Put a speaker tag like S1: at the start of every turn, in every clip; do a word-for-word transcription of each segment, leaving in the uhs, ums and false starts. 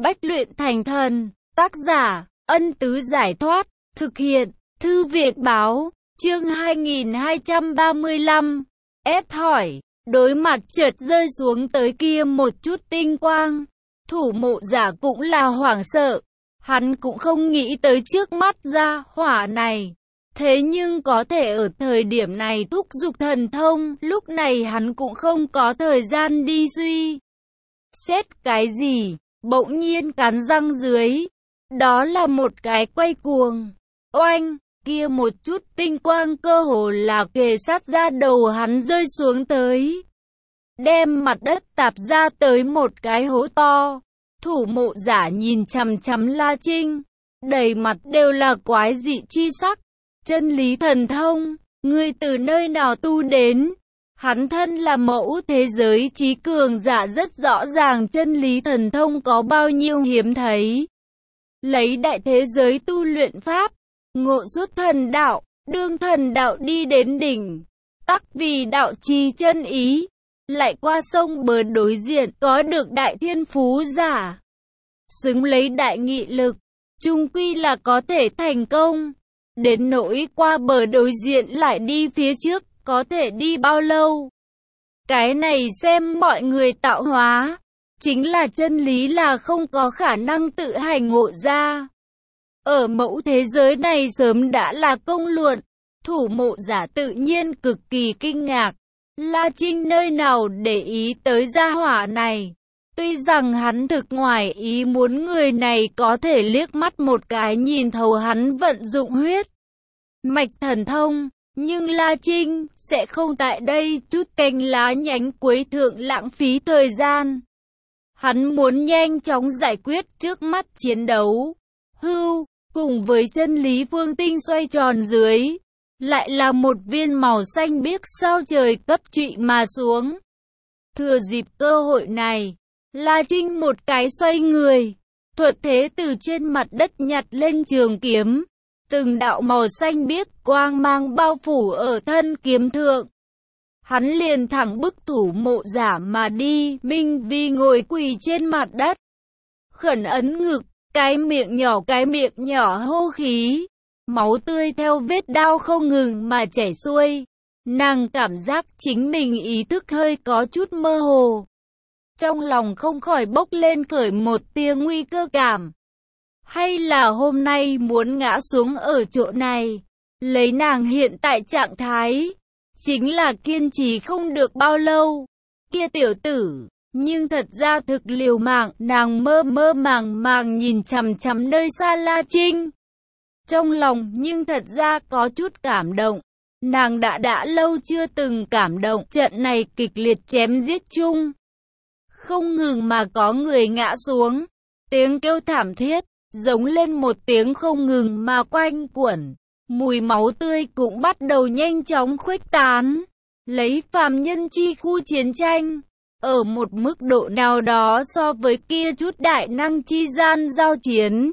S1: Bách luyện thành thần. Tác giả, Ân Tứ Giải Thoát. Thực hiện, Thư Việt Báo. Chương hai nghìn hai trăm ba mươi lăm. Ép hỏi. Đối mặt chợt rơi xuống tới kia một chút tinh quang. Thủ mộ giả cũng là hoảng sợ. Hắn cũng không nghĩ tới trước mắt ra hỏa này. Thế nhưng có thể ở thời điểm này thúc giục thần thông, lúc này hắn cũng không có thời gian đi suy xét cái gì, bỗng nhiên cắn răng dưới. Đó là một cái quay cuồng. Oanh, kia một chút tinh quang cơ hồ là kề sát ra đầu hắn rơi xuống tới. Đem mặt đất tạp ra tới một cái hố to. Thủ mộ giả nhìn chằm chằm La Trinh, đầy mặt đều là quái dị chi sắc. Chân lý thần thông, ngươi từ nơi nào tu đến? Hắn thân là mẫu thế giới trí cường giả rất rõ ràng chân lý thần thông có bao nhiêu hiếm thấy. Lấy đại thế giới tu luyện pháp, ngộ xuất thần đạo, đương thần đạo đi đến đỉnh. Tắc vì đạo trì chân ý, lại qua sông bờ đối diện có được đại thiên phú giả. Xứng lấy đại nghị lực, chung quy là có thể thành công. Đến nỗi qua bờ đối diện lại đi phía trước, có thể đi bao lâu? Cái này xem mọi người tạo hóa. Chính là chân lý là không có khả năng tự hành ngộ ra. Ở mẫu thế giới này sớm đã là công luận. Thủ mộ giả tự nhiên cực kỳ kinh ngạc. La Trinh nơi nào để ý tới gia hỏa này. Tuy rằng hắn thực ngoài ý muốn người này có thể liếc mắt một cái nhìn thấu hắn vận dụng huyết mạch thần thông, nhưng La Trinh sẽ không tại đây chút cành lá nhánh cuối thượng lãng phí thời gian. Hắn muốn nhanh chóng giải quyết trước mắt chiến đấu. Hưu, cùng với chân lý phương tinh xoay tròn dưới, lại là một viên màu xanh biếc sao trời cấp trụy mà xuống. Thừa dịp cơ hội này, La Trinh một cái xoay người, thuận thế từ trên mặt đất nhặt lên trường kiếm. Từng đạo màu xanh biếc quang mang bao phủ ở thân kiếm thượng. Hắn liền thẳng bức thủ mộ giả mà đi. Minh Vi ngồi quỳ trên mặt đất, khẩn ấn ngực, cái miệng nhỏ cái miệng nhỏ hô khí. Máu tươi theo vết đao không ngừng mà chảy xuôi. Nàng cảm giác chính mình ý thức hơi có chút mơ hồ. Trong lòng không khỏi bốc lên khởi một tia nguy cơ cảm. Hay là hôm nay muốn ngã xuống ở chỗ này. Lấy nàng hiện tại trạng thái, chính là kiên trì không được bao lâu. Kia tiểu tử, nhưng thật ra thực liều mạng, nàng mơ mơ màng màng nhìn chằm chằm nơi xa La Trinh. Trong lòng nhưng thật ra có chút cảm động. Nàng đã đã lâu chưa từng cảm động, trận này kịch liệt chém giết chung. Không ngừng mà có người ngã xuống, tiếng kêu thảm thiết, giống lên một tiếng không ngừng mà quanh quẩn. Mùi máu tươi cũng bắt đầu nhanh chóng khuếch tán. Lấy phàm nhân chi khu chiến tranh, ở một mức độ nào đó so với kia chút đại năng chi gian giao chiến,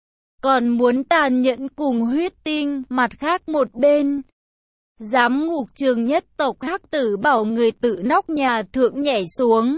S1: còn muốn tàn nhẫn cùng huyết tinh. Mặt khác một bên, giám ngục trường nhất tộc Hắc Tử bảo người tự nóc nhà thượng nhảy xuống.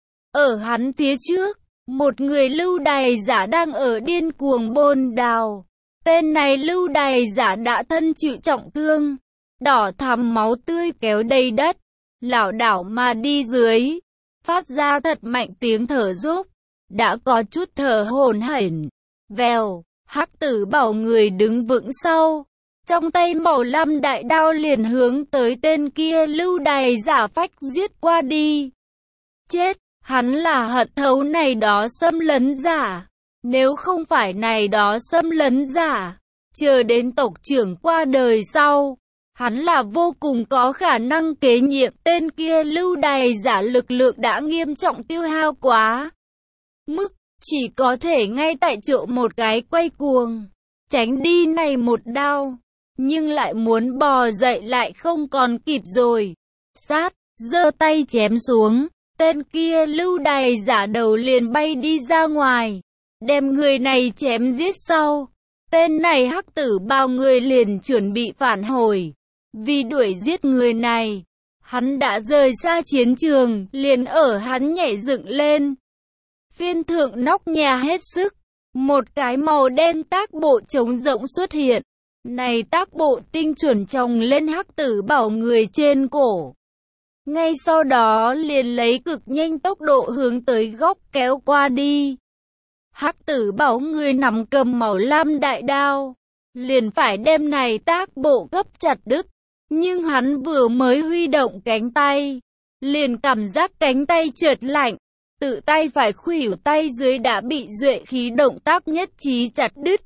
S1: Ở hắn phía trước, một người lưu đày giả đang ở điên cuồng bôn đào. Tên này lưu đày giả đã thân chịu trọng thương, đỏ thắm máu tươi kéo đầy đất, lảo đảo mà đi dưới, phát ra thật mạnh tiếng thở dốc, đã có chút thở hổn hển. Vèo, Hắc Tử bảo người đứng vững sau, trong tay màu lam đại đao liền hướng tới tên kia lưu đày giả phách giết qua đi. Chết! Hắn là hận thấu này đó xâm lấn giả. Nếu không phải này đó xâm lấn giả, chờ đến tộc trưởng qua đời sau, hắn là vô cùng có khả năng kế nhiệm. Tên kia lưu đày giả lực lượng đã nghiêm trọng tiêu hao quá mức, chỉ có thể ngay tại chỗ một cái quay cuồng, tránh đi này một đao, nhưng lại muốn bò dậy lại không còn kịp rồi. Sát, giơ tay chém xuống. Tên kia lưu đày giả đầu liền bay đi ra ngoài, đem người này chém giết sau. Tên này Hắc Tử bao người liền chuẩn bị phản hồi. Vì đuổi giết người này, hắn đã rời xa chiến trường, liền ở hắn nhảy dựng lên. Phiên thượng nóc nhà hết sức. Một cái màu đen tác bộ trống rỗng xuất hiện. Này tác bộ tinh chuẩn chồng lên Hắc Tử Bảo người trên cổ. Ngay sau đó liền lấy cực nhanh tốc độ hướng tới góc kéo qua đi. Hắc Tử Bảo người nằm cầm màu lam đại đao, liền phải đem này tác bộ gấp chặt đứt. Nhưng hắn vừa mới huy động cánh tay, liền cảm giác cánh tay trượt lạnh, tự tay phải khuỷu tay dưới đã bị duệ khí động tác nhất trí chặt đứt.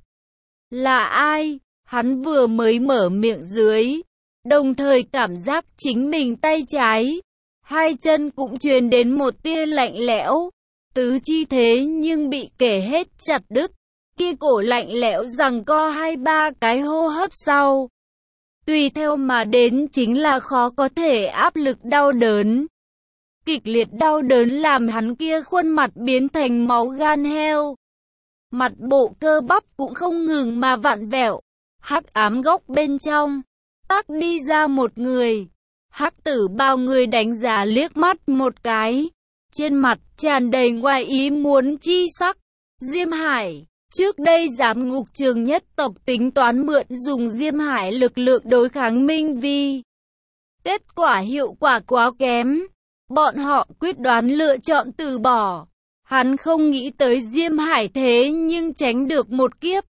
S1: Là ai? Hắn vừa mới mở miệng dưới, đồng thời cảm giác chính mình tay trái, hai chân cũng truyền đến một tia lạnh lẽo, tứ chi thế nhưng bị kể hết chặt đứt, kia cổ lạnh lẽo giằng co hai ba cái hô hấp sau. Tùy theo mà đến chính là khó có thể áp lực đau đớn. Kịch liệt đau đớn làm hắn kia khuôn mặt biến thành máu gan heo. Mặt bộ cơ bắp cũng không ngừng mà vặn vẹo. Hắc ám góc bên trong, tắc đi ra một người. Hắc Tử Bào người đánh giá liếc mắt một cái. Trên mặt tràn đầy ngoài ý muốn chi sắc. Diêm Hải, trước đây giám ngục trường nhất tộc tính toán mượn dùng Diêm Hải lực lượng đối kháng Minh Vi. Kết quả hiệu quả quá kém. Bọn họ quyết đoán lựa chọn từ bỏ. Hắn không nghĩ tới Diêm Hải thế nhưng tránh được một kiếp.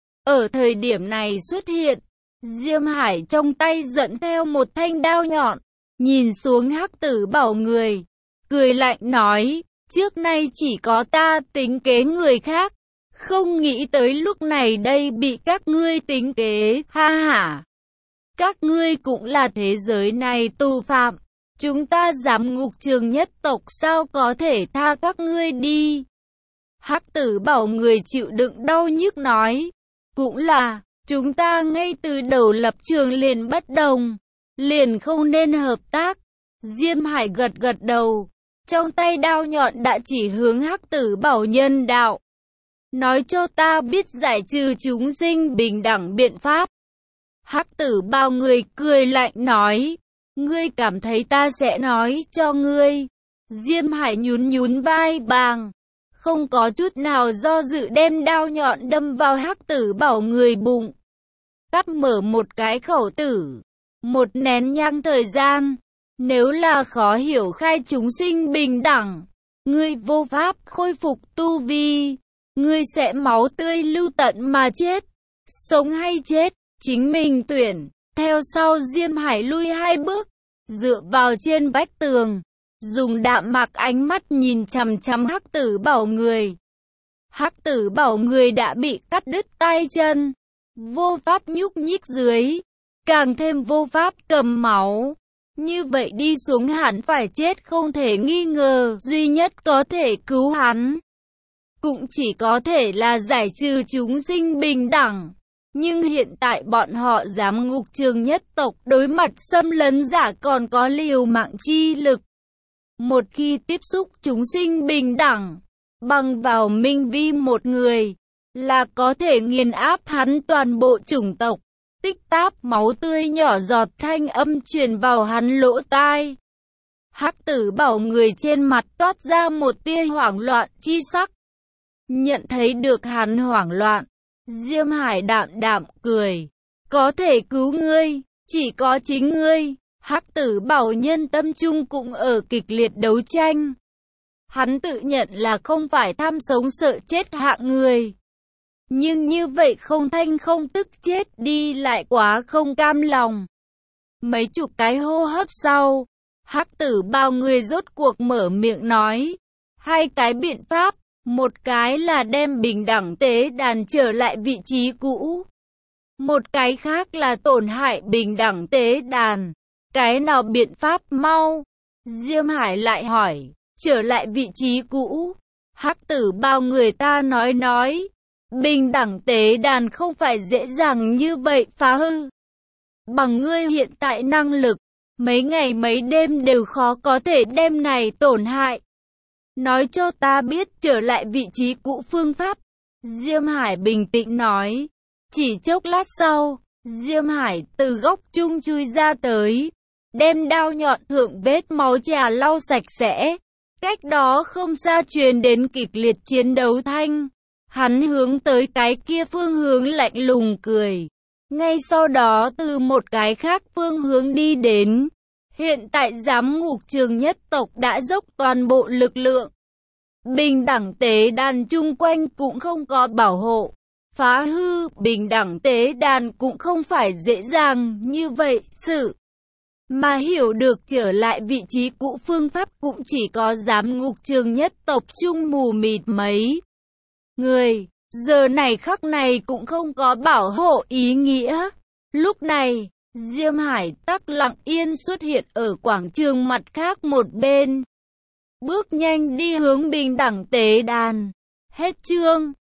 S1: Ở thời điểm này xuất hiện, Diêm Hải trong tay dẫn theo một thanh đao nhọn, nhìn xuống Hắc Tử Bảo người, cười lạnh nói, trước nay chỉ có ta tính kế người khác, không nghĩ tới lúc này đây bị các ngươi tính kế, ha ha. Các ngươi cũng là thế giới này tù phạm, chúng ta giám ngục trường nhất tộc sao có thể tha các ngươi đi. Hắc Tử Bảo người chịu đựng đau nhức nói, cũng là, chúng ta ngay từ đầu lập trường liền bất đồng, liền không nên hợp tác. Diêm Hải gật gật đầu, trong tay đao nhọn đã chỉ hướng Hắc Tử Bảo nhân đạo. Nói cho ta biết giải trừ chúng sinh bình đẳng biện pháp. Hắc Tử Bảo người cười lạnh nói, ngươi cảm thấy ta sẽ nói cho ngươi. Diêm Hải nhún nhún vai bàng, không có chút nào do dự đem đao nhọn đâm vào Hắc Tử Bảo người bụng. Cắt mở một cái khẩu tử. Một nén nhang thời gian. Nếu là khó hiểu khai chúng sinh bình đẳng, ngươi vô pháp khôi phục tu vi. Ngươi sẽ máu tươi lưu tận mà chết. Sống hay chết, chính mình tuyển. Theo sau Diêm Hải lui hai bước, dựa vào trên vách tường, dùng đạm mạc ánh mắt nhìn chằm chằm Hắc Tử Bảo người. Hắc Tử Bảo người đã bị cắt đứt tay chân, vô pháp nhúc nhích dưới, càng thêm vô pháp cầm máu. Như vậy đi xuống hẳn phải chết không thể nghi ngờ, duy nhất có thể cứu hắn cũng chỉ có thể là giải trừ chúng sinh bình đẳng. Nhưng hiện tại bọn họ giám ngục trường nhất tộc đối mặt xâm lấn giả còn có liều mạng chi lực. Một khi tiếp xúc chúng sinh bình đẳng, bằng vào Minh Vi một người, là có thể nghiền áp hắn toàn bộ chủng tộc. Tích táp máu tươi nhỏ giọt thanh âm truyền vào hắn lỗ tai. Hắc Tử Bảo người trên mặt toát ra một tia hoảng loạn chi sắc. Nhận thấy được hắn hoảng loạn, Diêm Hải đạm đạm cười, có thể cứu ngươi, chỉ có chính ngươi. Hắc Tử Bảo nhân tâm trung cũng ở kịch liệt đấu tranh. Hắn tự nhận là không phải tham sống sợ chết hạng người. Nhưng như vậy không thanh không tức chết đi lại quá không cam lòng. Mấy chục cái hô hấp sau, Hắc Tử Bảo người rốt cuộc mở miệng nói. Hai cái biện pháp, một cái là đem bình đẳng tế đàn trở lại vị trí cũ. Một cái khác là tổn hại bình đẳng tế đàn. Cái nào biện pháp mau? Diêm Hải lại hỏi, trở lại vị trí cũ. Hắc Tử Bảo người ta nói nói. Bình đẳng tế đàn không phải dễ dàng như vậy phá hư. Bằng ngươi hiện tại năng lực, mấy ngày mấy đêm đều khó có thể đem này tổn hại. Nói cho ta biết trở lại vị trí cũ phương pháp. Diêm Hải bình tĩnh nói. Chỉ chốc lát sau, Diêm Hải từ góc chung chui ra tới, đem đao nhọn thượng vết máu trà lau sạch sẽ. Cách đó không xa truyền đến kịch liệt chiến đấu thanh. Hắn hướng tới cái kia phương hướng lạnh lùng cười. Ngay sau đó từ một cái khác phương hướng đi đến. Hiện tại giám ngục trường nhất tộc đã dốc toàn bộ lực lượng. Bình đẳng tế đàn chung quanh cũng không có bảo hộ. Phá hư bình đẳng tế đàn cũng không phải dễ dàng như vậy. Sự mà hiểu được trở lại vị trí cũ phương pháp cũng chỉ có giám ngục trường nhất tộc chung mù mịt mấy người. Giờ này khắc này cũng không có bảo hộ ý nghĩa. Lúc này, Diêm Hải Tắc lặng yên xuất hiện ở quảng trường mặt khác một bên. Bước nhanh đi hướng bình đẳng tế đàn. Hết chương.